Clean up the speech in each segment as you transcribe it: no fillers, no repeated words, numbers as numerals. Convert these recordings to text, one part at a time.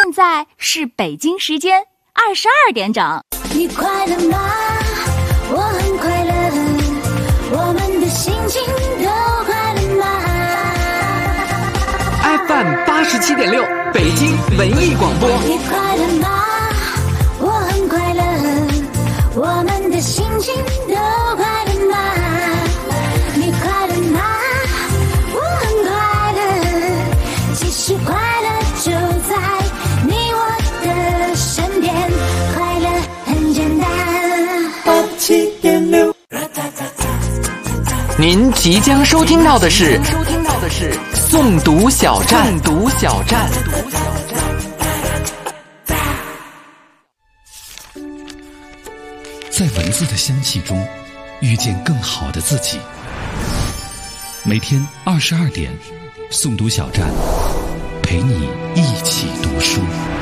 现在是北京时间22点整。 你快乐吗？我很快乐，我们的心情都快乐吗？ FM 87.6北京文艺广播。 你快乐吗？我很快乐，我们的心情都快乐吗？你快乐吗？我很快乐，其实快乐就在你我的身边，快乐很简单。87.6。 您即将收听到的是诵读小站。 在文字的香气中遇见更好的自己。每天22点，诵读小站陪你一起读书。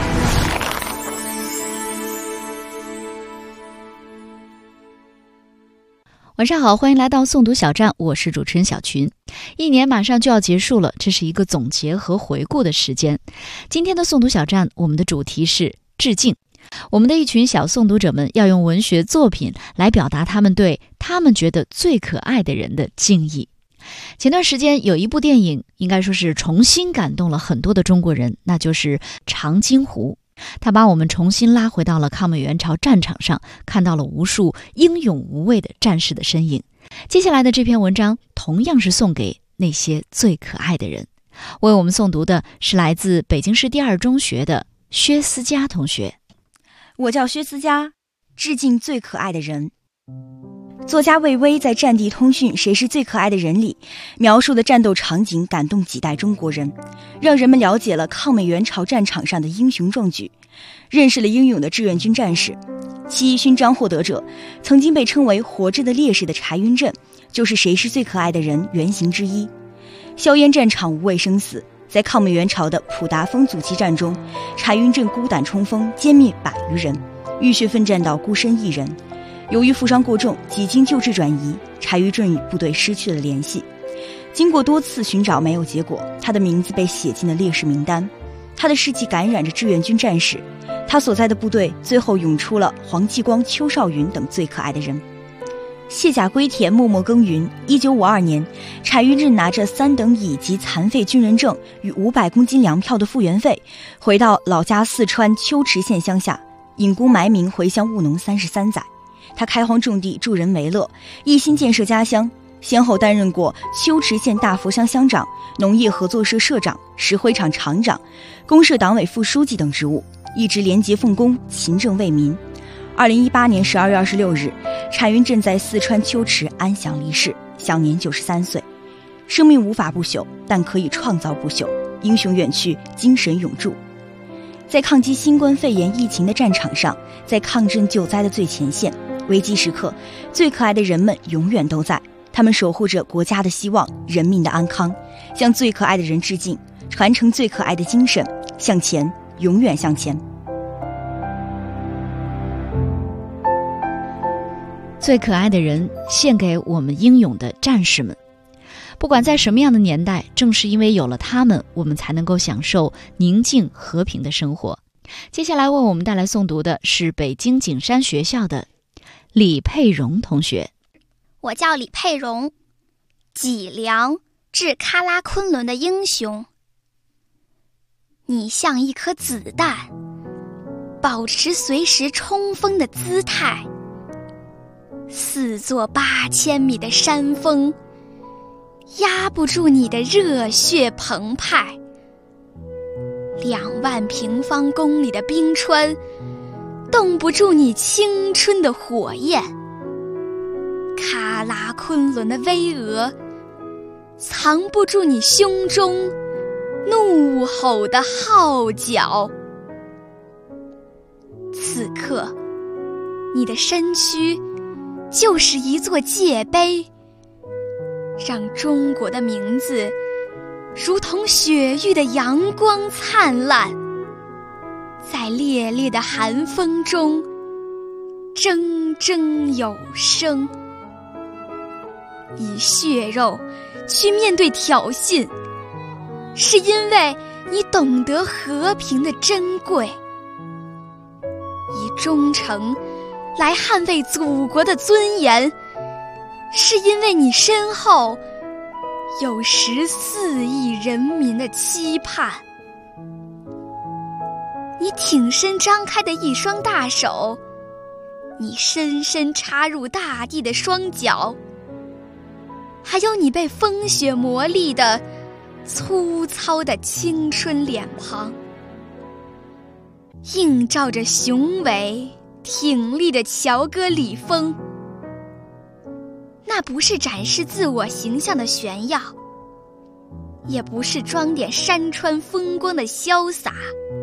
晚上好，欢迎来到诵读小站，我是主持人小群。一年马上就要结束了，这是一个总结和回顾的时间。今天的诵读小站，我们的主题是致敬。我们的一群小诵读者们要用文学作品来表达他们对他们觉得最可爱的人的敬意。前段时间有一部电影，应该说是重新感动了很多的中国人，那就是《长津湖》。他把我们重新拉回到了抗美援朝战场上，看到了无数英勇无畏的战士的身影。接下来的这篇文章同样是送给那些最可爱的人。为我们诵读的是来自北京市第二中学的薛思佳同学。 我叫薛思佳，致敬最可爱的人。作家魏巍在《战地通讯：谁是最可爱的人》里描述的战斗场景感动几代中国人，让人们了解了抗美援朝战场上的英雄壮举，认识了英勇的志愿军战士。七一勋章获得者，曾经被称为活着的烈士的柴云振，就是《谁是最可爱的人》原型之一。硝烟战场无畏生死，在抗美援朝的普达峰阻击战中，柴云振孤胆冲锋，歼灭100余人，浴血奋战到孤身一人。由于负伤过重，几经救治转移，柴云振与部队失去了联系。经过多次寻找没有结果，他的名字被写进了烈士名单。他的事迹感染着志愿军战士，他所在的部队最后涌出了黄继光、邱少云等最可爱的人。卸甲归田，默默耕耘。1952年，柴云振拿着3等乙级残废军人证与500公斤粮票的复员费，回到老家四川秋池县乡下，隐功埋名回乡务农33载。他开荒种地，助人为乐，一心建设家乡，先后担任过秋池县大佛乡乡长、农业合作社社长、石灰厂厂长、公社党委副书记等职务，一直廉洁奉公，勤政为民。2018年12月26日，柴云振在四川秋池安详离世，享年93岁。生命无法不朽，但可以创造不朽。英雄远去，精神永驻。在抗击新冠肺炎疫情的战场上，在抗震救灾的最前线，危机时刻，最可爱的人们永远都在，他们守护着国家的希望，人民的安康。向最可爱的人致敬，传承最可爱的精神，向前，永远向前。 最可爱的人，献给我们英勇的战士们。不管在什么样的年代，正是因为有了他们，我们才能够享受宁静和平的生活。接下来为我们带来诵读的是北京景山学校的李佩蓉同学。 我叫李佩蓉，脊梁致喀拉昆仑的英雄。你像一颗子弹，保持随时冲锋的姿态。4座8000米的山峰，压不住你的热血澎湃。2万平方公里的冰川，冻不住你青春的火焰。喀拉昆仑的巍峨，藏不住你胸中怒吼的号角。此刻，你的身躯就是一座界碑，让中国的名字如同雪域的阳光灿烂，在烈烈的寒风中铮铮有声。以血肉去面对挑衅，是因为你懂得和平的珍贵，以忠诚来捍卫祖国的尊严，是因为你身后有14亿人民的期盼。你挺身张开的一双大手，你深深插入大地的双脚，还有你被风雪磨砺的粗糙的青春脸庞，映照着雄伟挺立的乔戈里风。那不是展示自我形象的炫耀，也不是装点山川风光的潇洒，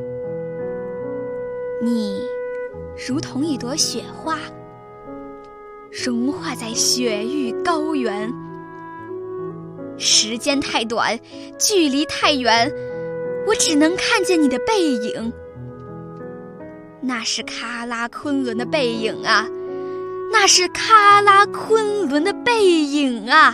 你如同一朵雪花，融化在雪域高原。时间太短，距离太远，我只能看见你的背影。那是喀拉昆仑的背影啊，那是喀拉昆仑的背影啊！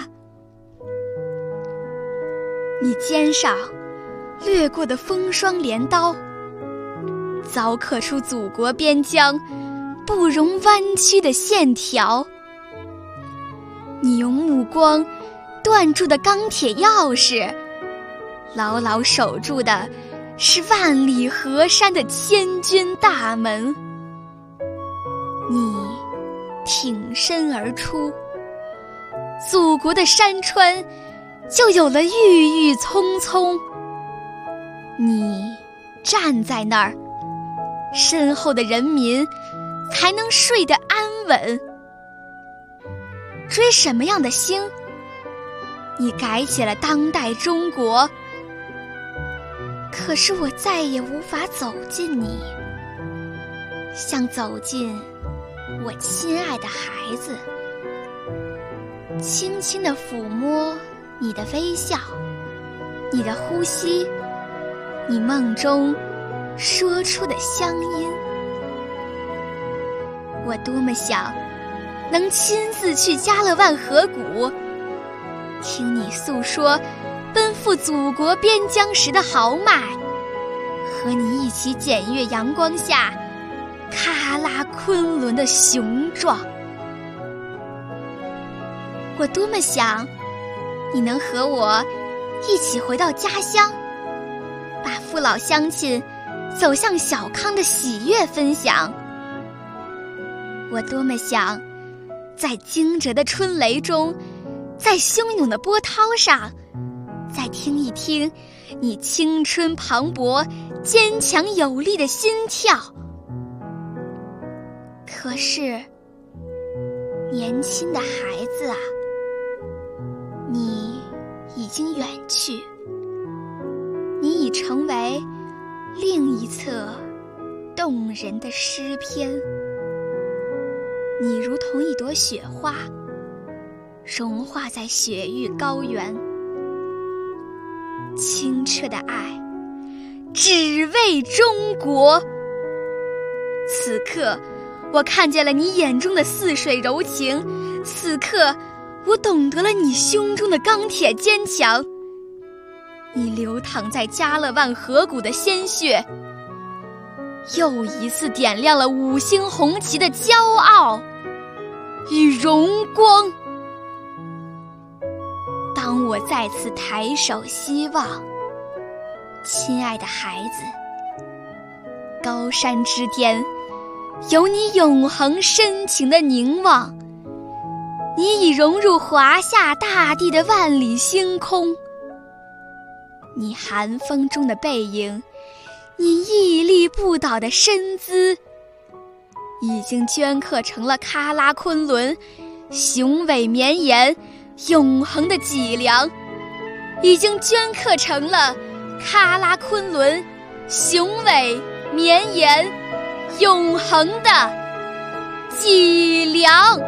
你肩上掠过的风霜镰刀，凿刻出祖国边疆不容弯曲的线条。你用目光断住的钢铁钥匙，牢牢守住的是万里河山的千军大门。你挺身而出，祖国的山川就有了郁郁葱葱。你站在那儿，身后的人民才能睡得安稳。追什么样的星？你改写了当代中国，可是我再也无法走近你，像走进我亲爱的孩子，轻轻地抚摸你的微笑，你的呼吸，你梦中说出的乡音。我多么想能亲自去加勒万河谷，听你诉说奔赴祖国边疆时的豪迈，和你一起检阅阳光下喀拉昆仑的雄壮。我多么想你能和我一起回到家乡，把父老乡亲走向小康的喜悦分享。我多么想在惊蛰的春雷中，在汹涌的波涛上，再听一听你青春磅礴、坚强有力的心跳。可是，年轻的孩子啊，你已经远去，你已成为另一册动人的诗篇。你如同一朵雪花，融化在雪域高原。清澈的爱，只为中国。此刻，我看见了你眼中的似水柔情，此刻，我懂得了你胸中的钢铁坚强。你流淌在加勒万河谷的鲜血，又一次点亮了5星红旗的骄傲与荣光。当我再次抬手希望，亲爱的孩子，高山之巅有你永恒深情的凝望，你已融入华夏大地的万里星空。你寒风中的背影，你屹立不倒的身姿，已经镌刻成了喀拉昆仑雄伟绵延永恒的脊梁，已经镌刻成了喀拉昆仑雄伟绵延永恒的脊梁。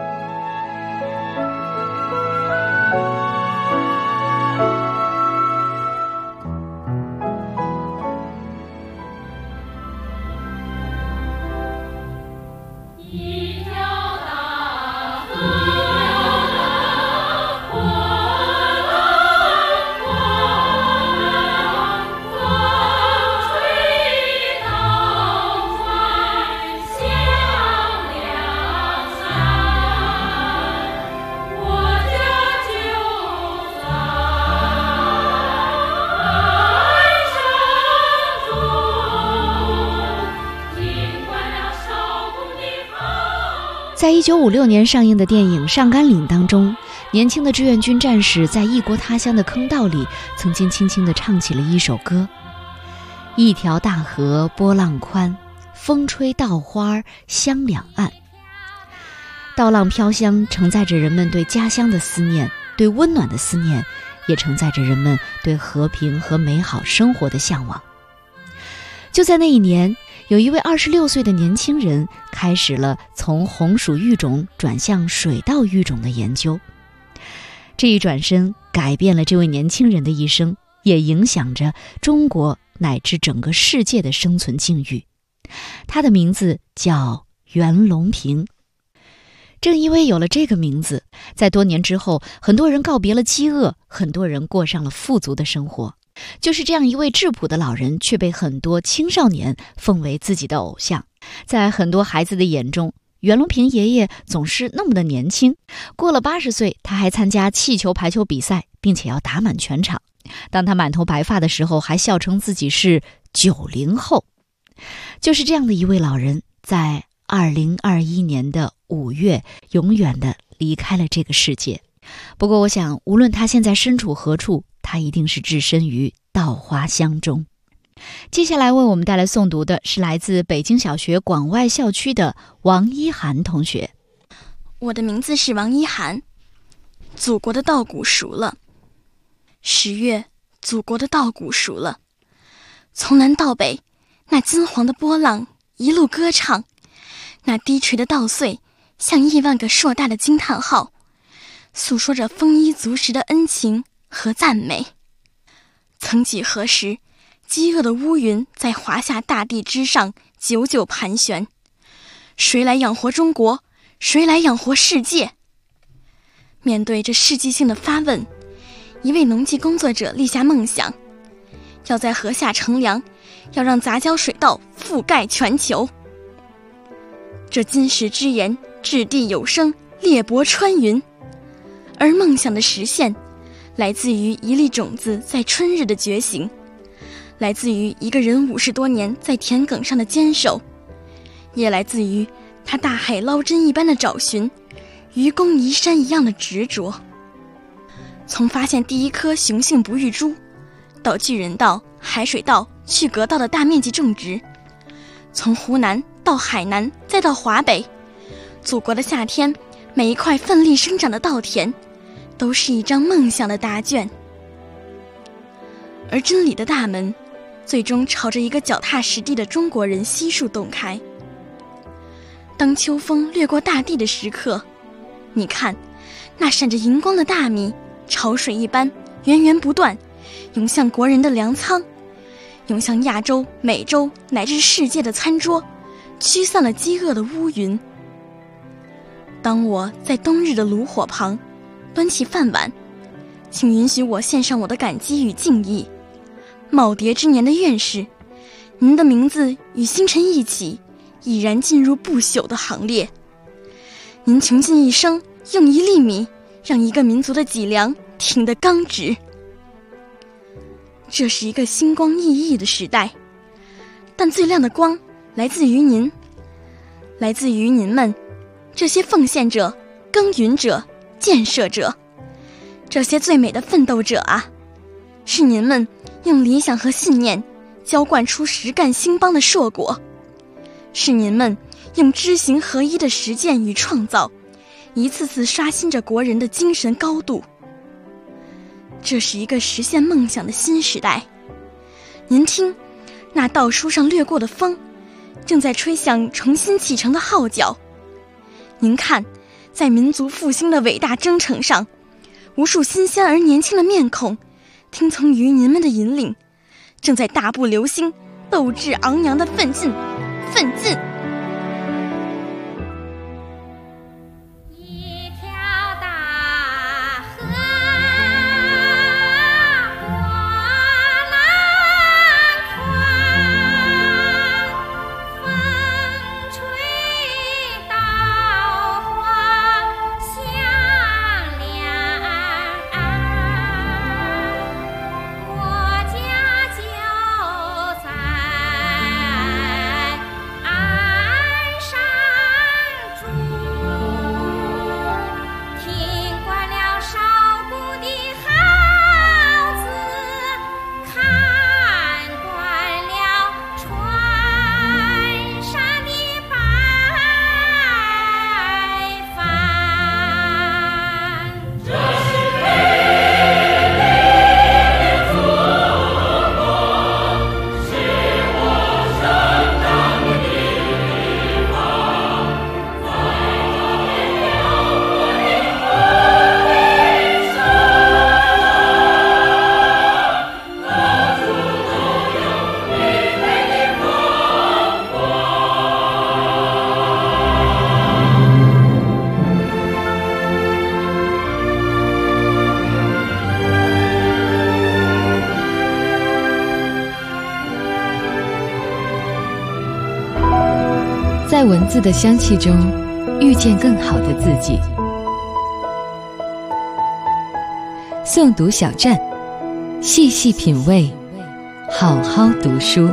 在1956年上映的电影《上甘岭》当中，年轻的志愿军战士在异国他乡的坑道里，曾经轻轻地唱起了一首歌：一条大河波浪宽，风吹稻花香两岸。稻浪飘香，承载着人们对家乡的思念，对温暖的思念，也承载着人们对和平和美好生活的向往。就在那一年，有一位26岁的年轻人开始了从红薯育种转向水稻育种的研究。这一转身改变了这位年轻人的一生，也影响着中国乃至整个世界的生存境遇。他的名字叫袁隆平。正因为有了这个名字，在多年之后，很多人告别了饥饿，很多人过上了富足的生活。就是这样一位质朴的老人，却被很多青少年奉为自己的偶像。在很多孩子的眼中，袁隆平爷爷总是那么的年轻。过了80岁，他还参加气球排球比赛，并且要打满全场。当他满头白发的时候，还笑称自己是90后。就是这样的一位老人，在2021年的5月，永远的离开了这个世界。不过我想，无论他现在身处何处，他一定是置身于稻花香中。接下来为我们带来诵读的是来自北京小学广外校区的王一涵同学。 我的名字是王一涵。祖国的稻谷熟了，10月，祖国的稻谷熟了。从南到北，那金黄的波浪一路歌唱，那低垂的稻穗像亿万个硕大的惊叹号，诉说着丰衣足食的恩情和赞美。曾几何时，饥饿的乌云在华夏大地之上久久盘旋。谁来养活中国？谁来养活世界？面对这世纪性的发问，一位农技工作者立下梦想，要在河下乘凉，要让杂交水稻覆盖全球。这金石之言，掷地有声，裂帛穿云。而梦想的实现，来自于一粒种子在春日的觉醒，来自于一个人50多年在田埂上的坚守，也来自于他大海捞针一般的找寻，愚公移山一样的执着。从发现第一颗雄性不育株，到巨人稻、海水稻、去革稻的大面积种植，从湖南到海南再到华北，祖国的夏天，每一块奋力生长的稻田，都是一张梦想的答卷。而真理的大门，最终朝着一个脚踏实地的中国人悉数洞开。当秋风掠过大地的时刻，你看，那闪着银光的大米，潮水一般源源不断，涌向国人的粮仓，涌向亚洲、美洲乃至世界的餐桌，驱散了饥饿的乌云。当我在冬日的炉火旁端起饭碗，请允许我献上我的感激与敬意。耄耋之年的院士，您的名字与星辰一起，已然进入不朽的行列。您穷尽一生，用1粒米让一个民族的脊梁挺得刚直。这是一个星光熠熠的时代，但最亮的光来自于您，来自于您们，这些奉献者、耕耘者、建设者，这些最美的奋斗者啊！是您们用理想和信念浇灌出实干兴邦的硕果，是您们用知行合一的实践与创造，一次次刷新着国人的精神高度。这是一个实现梦想的新时代。您听，那稻书上掠过的风，正在吹响重新启程的号角。您看，在民族复兴的伟大征程上，无数新鲜而年轻的面孔，听从于您们的引领，正在大步流星，斗志昂扬的奋进。 一条大河波浪宽，风吹稻花香两岸，我家就在在文字的香气中遇见更好的自己。诵读小站，细细品味，好好读书。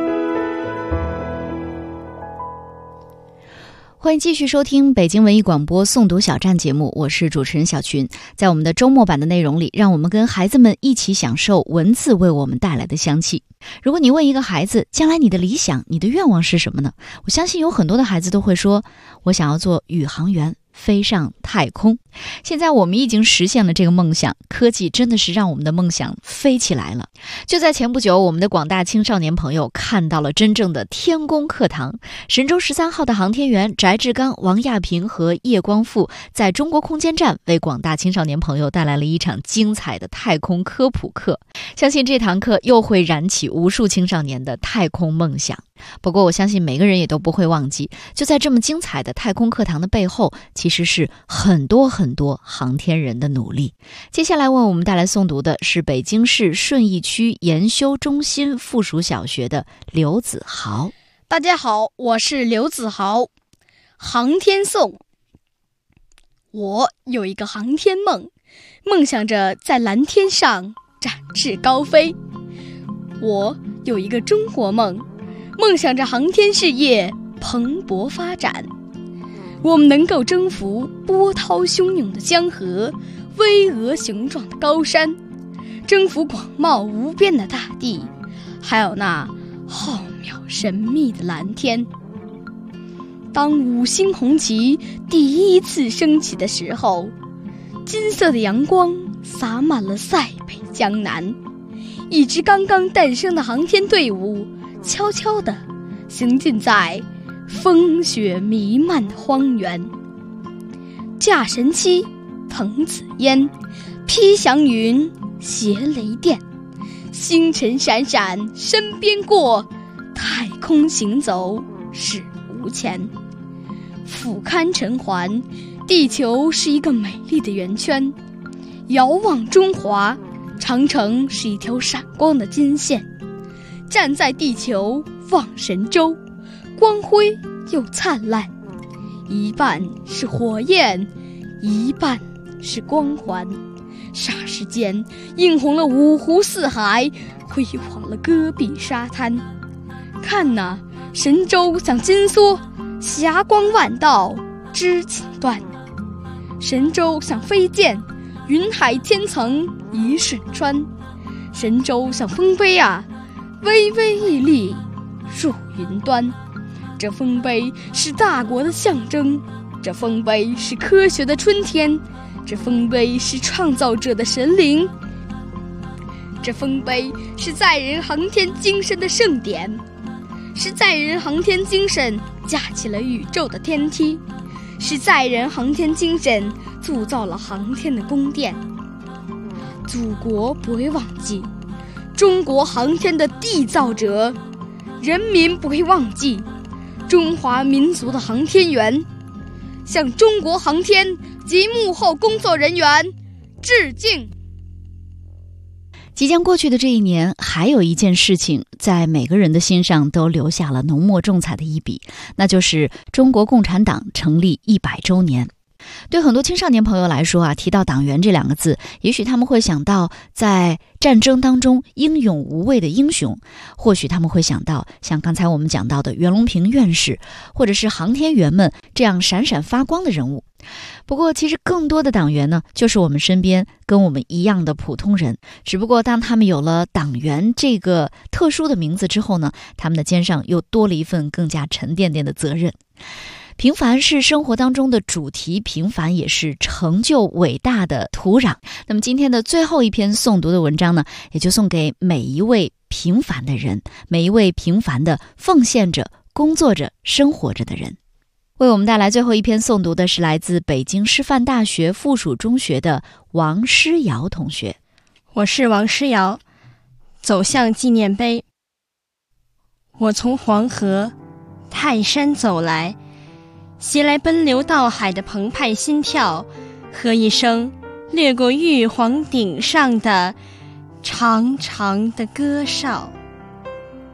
欢迎继续收听北京文艺广播诵读小站节目，我是主持人小群。在我们的周末版的内容里，让我们跟孩子们一起享受文字为我们带来的香气。如果你问一个孩子，将来你的理想、你的愿望是什么呢？我相信有很多的孩子都会说，我想要做宇航员，飞上太空。现在我们已经实现了这个梦想，科技真的是让我们的梦想飞起来了。就在前不久，我们的广大青少年朋友看到了真正的天宫课堂。神舟13号的航天员翟志刚、王亚平和叶光富在中国空间站为广大青少年朋友带来了一场精彩的太空科普课。相信这堂课又会燃起无数青少年的太空梦想。不过我相信每个人也都不会忘记，就在这么精彩的太空课堂的背后，其实是很多航天人的努力。接下来为我们带来诵读的是北京市顺义区研修中心附属小学的刘子豪。 大家好，我是刘子豪。航天颂。我有一个航天梦，梦想着在蓝天上展翅高飞。我有一个中国梦，梦想着航天事业蓬勃发展。我们能够征服波涛汹涌的江河，巍峨雄壮的高山，征服广袤无边的大地，还有那浩渺神秘的蓝天。当五星红旗第一次升起的时候，金色的阳光洒满了塞北江南，一支刚刚诞生的航天队伍悄悄地行进在风雪弥漫的荒原。驾神七，腾紫烟，披祥云，携雷电，星辰闪闪身边过，太空行走史无前。俯瞰尘寰，地球是一个美丽的圆圈，遥望中华，长城是一条闪光的金线。站在地球望神州，光辉又灿烂，一半是火焰，一半是光环。霎时间映红了五湖四海，辉煌了戈壁沙滩。看哪，神州像金梭，霞光万道织锦缎。神州像飞剑，云海千层一瞬穿。神州像丰碑啊，巍巍屹立入云端。这丰碑是大国的象征，这丰碑是科学的春天，这丰碑是创造者的神灵，这丰碑是载人航天精神的盛典，是载人航天精神架起了宇宙的天梯，是载人航天精神铸造了航天的宫殿。祖国不会忘记中国航天的缔造者，人民不会忘记中华民族的航天员，向中国航天及幕后工作人员致敬。 即将过去的这一年，还有一件事情在每个人的心上都留下了浓墨重彩的一笔，那就是中国共产党成立100周年。对很多青少年朋友来说啊，提到党员这两个字，也许他们会想到在战争当中英勇无畏的英雄，或许他们会想到像刚才我们讲到的袁隆平院士，或者是航天员们这样闪闪发光的人物。不过其实更多的党员呢，就是我们身边跟我们一样的普通人，只不过当他们有了党员这个特殊的名字之后呢，他们的肩上又多了一份更加沉甸甸的责任。平凡是生活当中的主题，平凡也是成就伟大的土壤。那么今天的最后一篇诵读的文章呢，也就送给每一位平凡的人，每一位平凡的奉献着、工作着、生活着的人。为我们带来最后一篇诵读的是来自北京师范大学附属中学的王诗瑶同学。 我是王诗瑶，走向纪念碑。我从黄河、泰山走来，袭来奔流到海的澎湃心跳和一声掠过玉皇顶上的长长的歌哨。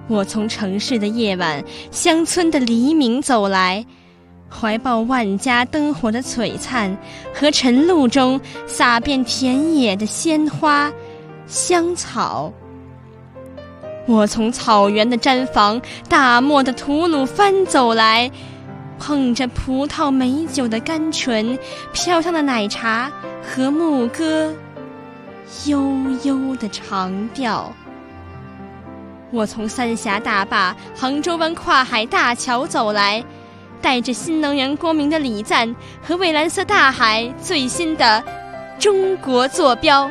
我从城市的夜晚、乡村的黎明走来，怀抱万家灯火的璀璨和晨露中洒遍田野的鲜花、香草。我从草原的毡房、大漠的吐鲁番走来，碰着葡萄美酒的甘醇、飘香的奶茶和牧歌悠悠的长调。我从三峡大坝、杭州湾跨海大桥走来，带着新能源光明的礼赞和蔚蓝色大海最新的中国坐标。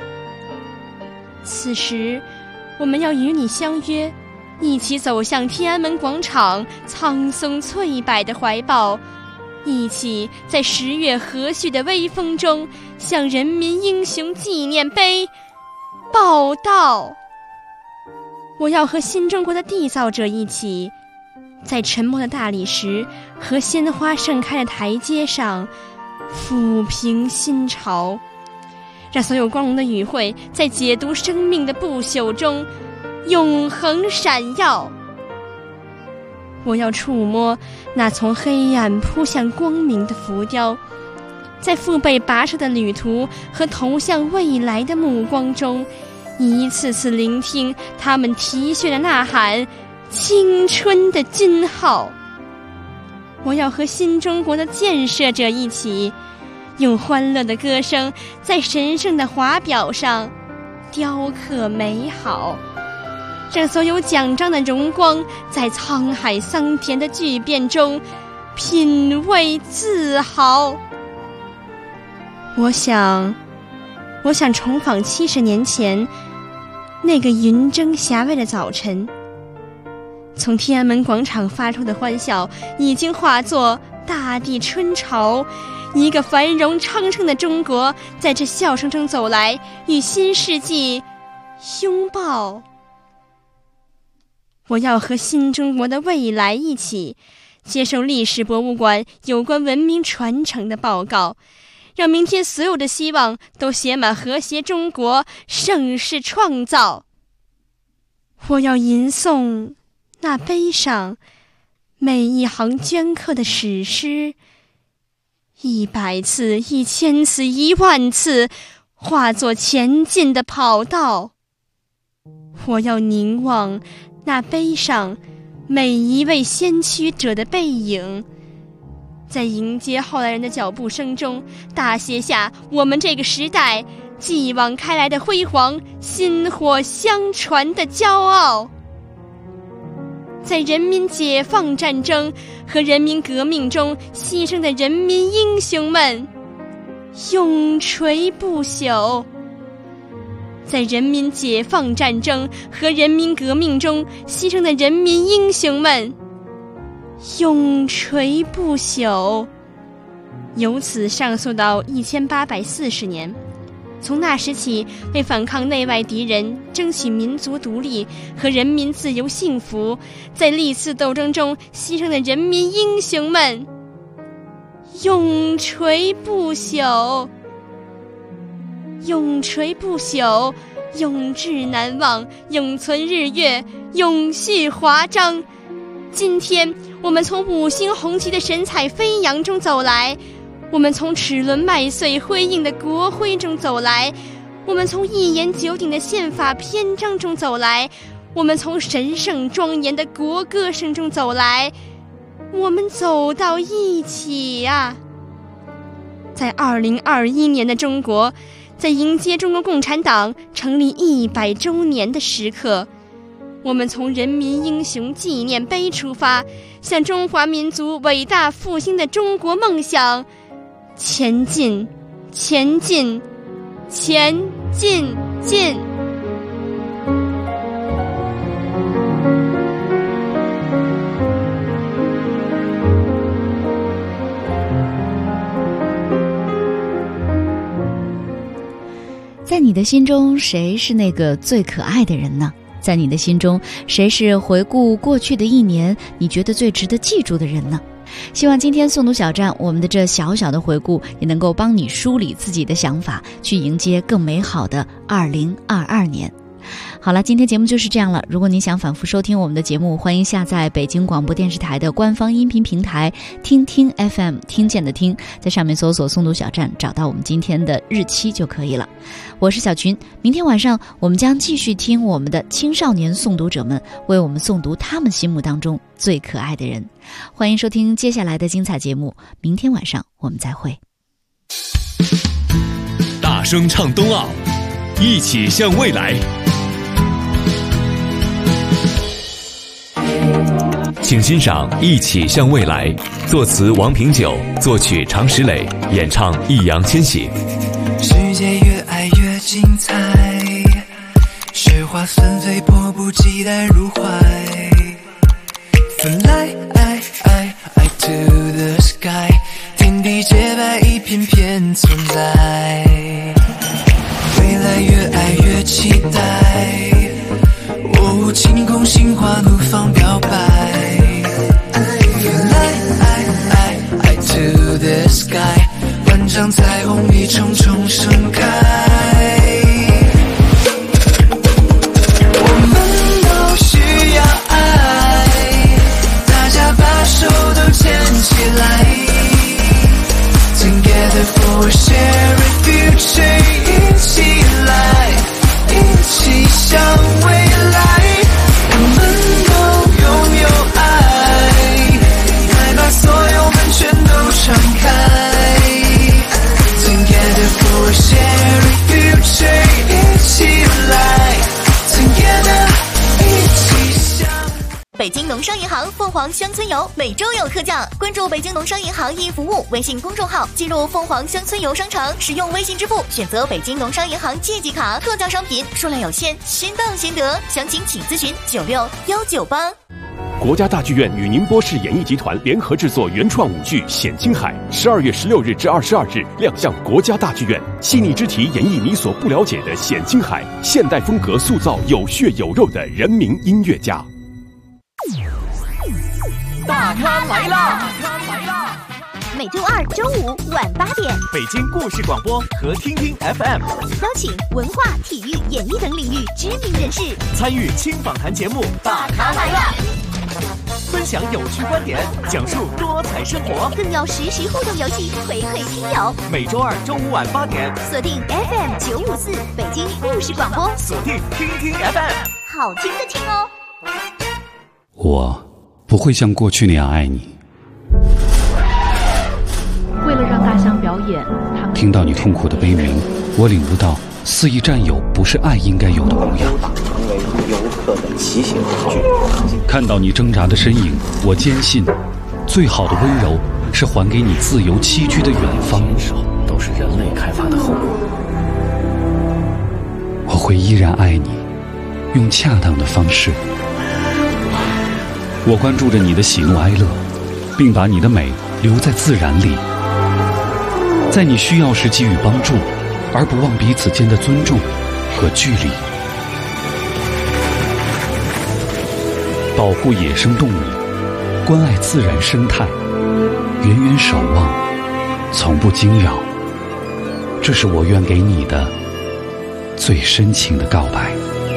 此时我们要与你相约，一起走向天安门广场苍松翠柏的怀抱，一起在10月和煦的微风中向人民英雄纪念碑报道。我要和新中国的缔造者一起，在沉默的大理石和鲜花盛开的台阶上抚平心潮，让所有光荣的语汇在解读生命的不朽中永恒闪耀。我要触摸那从黑暗扑向光明的浮雕，在腹背跋涉的旅途和投向未来的目光中，一次次聆听他们啼血的呐喊，青春的军号。我要和新中国的建设者一起，用欢乐的歌声在神圣的华表上雕刻美好，让所有奖章的荣光在沧海桑田的巨变中品味自豪。我想重访70年前那个云蒸霞蔚的早晨，从天安门广场发出的欢笑已经化作大地春潮，一个繁荣昌盛的中国在这笑声中走来，与新世纪拥抱。我要和新中国的未来一起，接受历史博物馆有关文明传承的报告，让明天所有的希望都写满和谐中国盛世创造。我要吟诵那碑上每一行镌刻的史诗，100次、1000次、10000次，化作前进的跑道。我要凝望那碑上每一位先驱者的背影，在迎接后来人的脚步声中，大写下我们这个时代继往开来的辉煌，薪火相传的骄傲。在人民解放战争和人民革命中牺牲的人民英雄们永垂不朽，在人民解放战争和人民革命中牺牲的人民英雄们永垂不朽。由此上溯到1840年，从那时起，为反抗内外敌人，争取民族独立和人民自由幸福，在历次斗争中牺牲的人民英雄们永垂不朽，永垂不朽，永志难忘，永存日月，永续华章。今天我们从5星红旗的神采飞扬中走来，我们从齿轮麦穗辉映的国徽中走来，我们从一言九鼎的宪法篇章中走来，我们从神圣庄严的国歌声中走来，我们走到一起啊！在2021年的中国，在迎接中国共产党成立100周年的时刻，我们从人民英雄纪念碑出发，向中华民族伟大复兴的中国梦想前进，前进，前进进。 在你的心中，谁是那个最可爱的人呢？在你的心中，谁是回顾过去的一年你觉得最值得记住的人呢？希望今天诵读小站我们的这小小的回顾也能够帮你梳理自己的想法，去迎接更美好的2022年。 好了，今天节目就是这样了。如果您想反复收听我们的节目，欢迎下载北京广播电视台的官方音频平台听听 FM， 听见的听，在上面搜索诵读小站，找到我们今天的日期就可以了。我是小群，明天晚上我们将继续听我们的青少年诵读者们为我们诵读他们心目当中最可爱的人。欢迎收听接下来的精彩节目，明天晚上我们再会。 大声唱冬奥，一起向未来。请欣赏《一起向未来》，作词王平久，作曲常石磊，演唱易烊千玺。 世界越爱越精彩，雪花纷飞，迫不及待入怀。Fly to the sky， 天地洁白，一片片存在。未来越爱越期待，晴空心花怒放表白。Fly to the sky， 万丈彩虹一重重盛开。我们都需要爱，大家把手都牵起来。Together for a shared future， 一起来，一起向未来。我们都拥有爱，快把所有门全都敞开。Together for a shared future， 一起来 ，Together 一起向。 北京农商银行凤凰乡村游每周有特价，关注北京农商银行易服务微信公众号，进入凤凰乡村游商城，使用微信支付，选择北京农商银行借记卡，特价商品数量有限，先到先得，详情请咨询96198。 国家大剧院与宁波市演艺集团联合制作原创舞剧《显青海》，12月16日至22日亮相国家大剧院。细腻之题演绎你所不了解的显青海，现代风格塑造有血有肉的人民音乐家。 大咖来啦！ 每周二、周五晚8点， 北京故事广播和听听 FM 邀请文化、体育、演艺等领域知名人士参与轻访谈节目《大咖来啦》，分享有趣观点，讲述多彩生活， 更有实时互动游戏，回馈听友。 每周二、周五晚8点， 锁定 FM 954北京故事广播， 锁定听听 FM， 好听的听哦。 我不会像过去那样爱你。 为了让大象表演，他们听到你痛苦的悲鸣，我领悟到肆意占有不是爱应该有的模样。 成为游客的骑行工具。 看到你挣扎的身影，我坚信，最好的温柔是还给你自由栖居的远方。 都是人类开发的后果。 我会依然爱你，用恰当的方式。我关注着你的喜怒哀乐，并把你的美留在自然里，在你需要时给予帮助，而不忘彼此间的尊重和距离。保护野生动物，关爱自然生态，远远守望，从不惊扰，这是我愿给你的最深情的告白。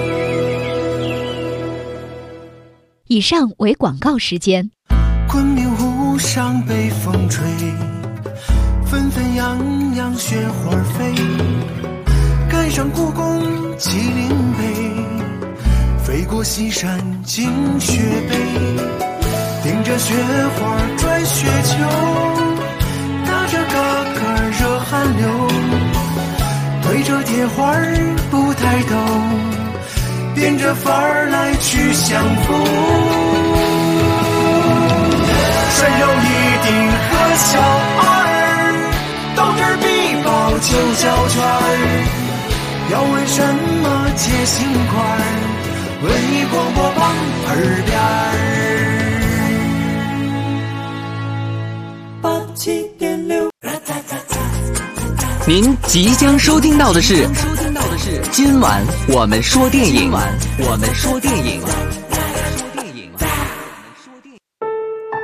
以上为广告时间。 昆明湖上北风吹，纷纷扬扬雪花飞，赶上故宫麒麟碑，飞过西山进雪碑，顶着雪花转雪球，打着嘎嘎热汗流，对着铁花不抬头，变着法儿来去相逢。山有一定和小二，到这儿必报9角圈儿。要问什么接心块儿，问你广播旁耳边儿。87.6。 您即将收听到的是今晚我们说电影。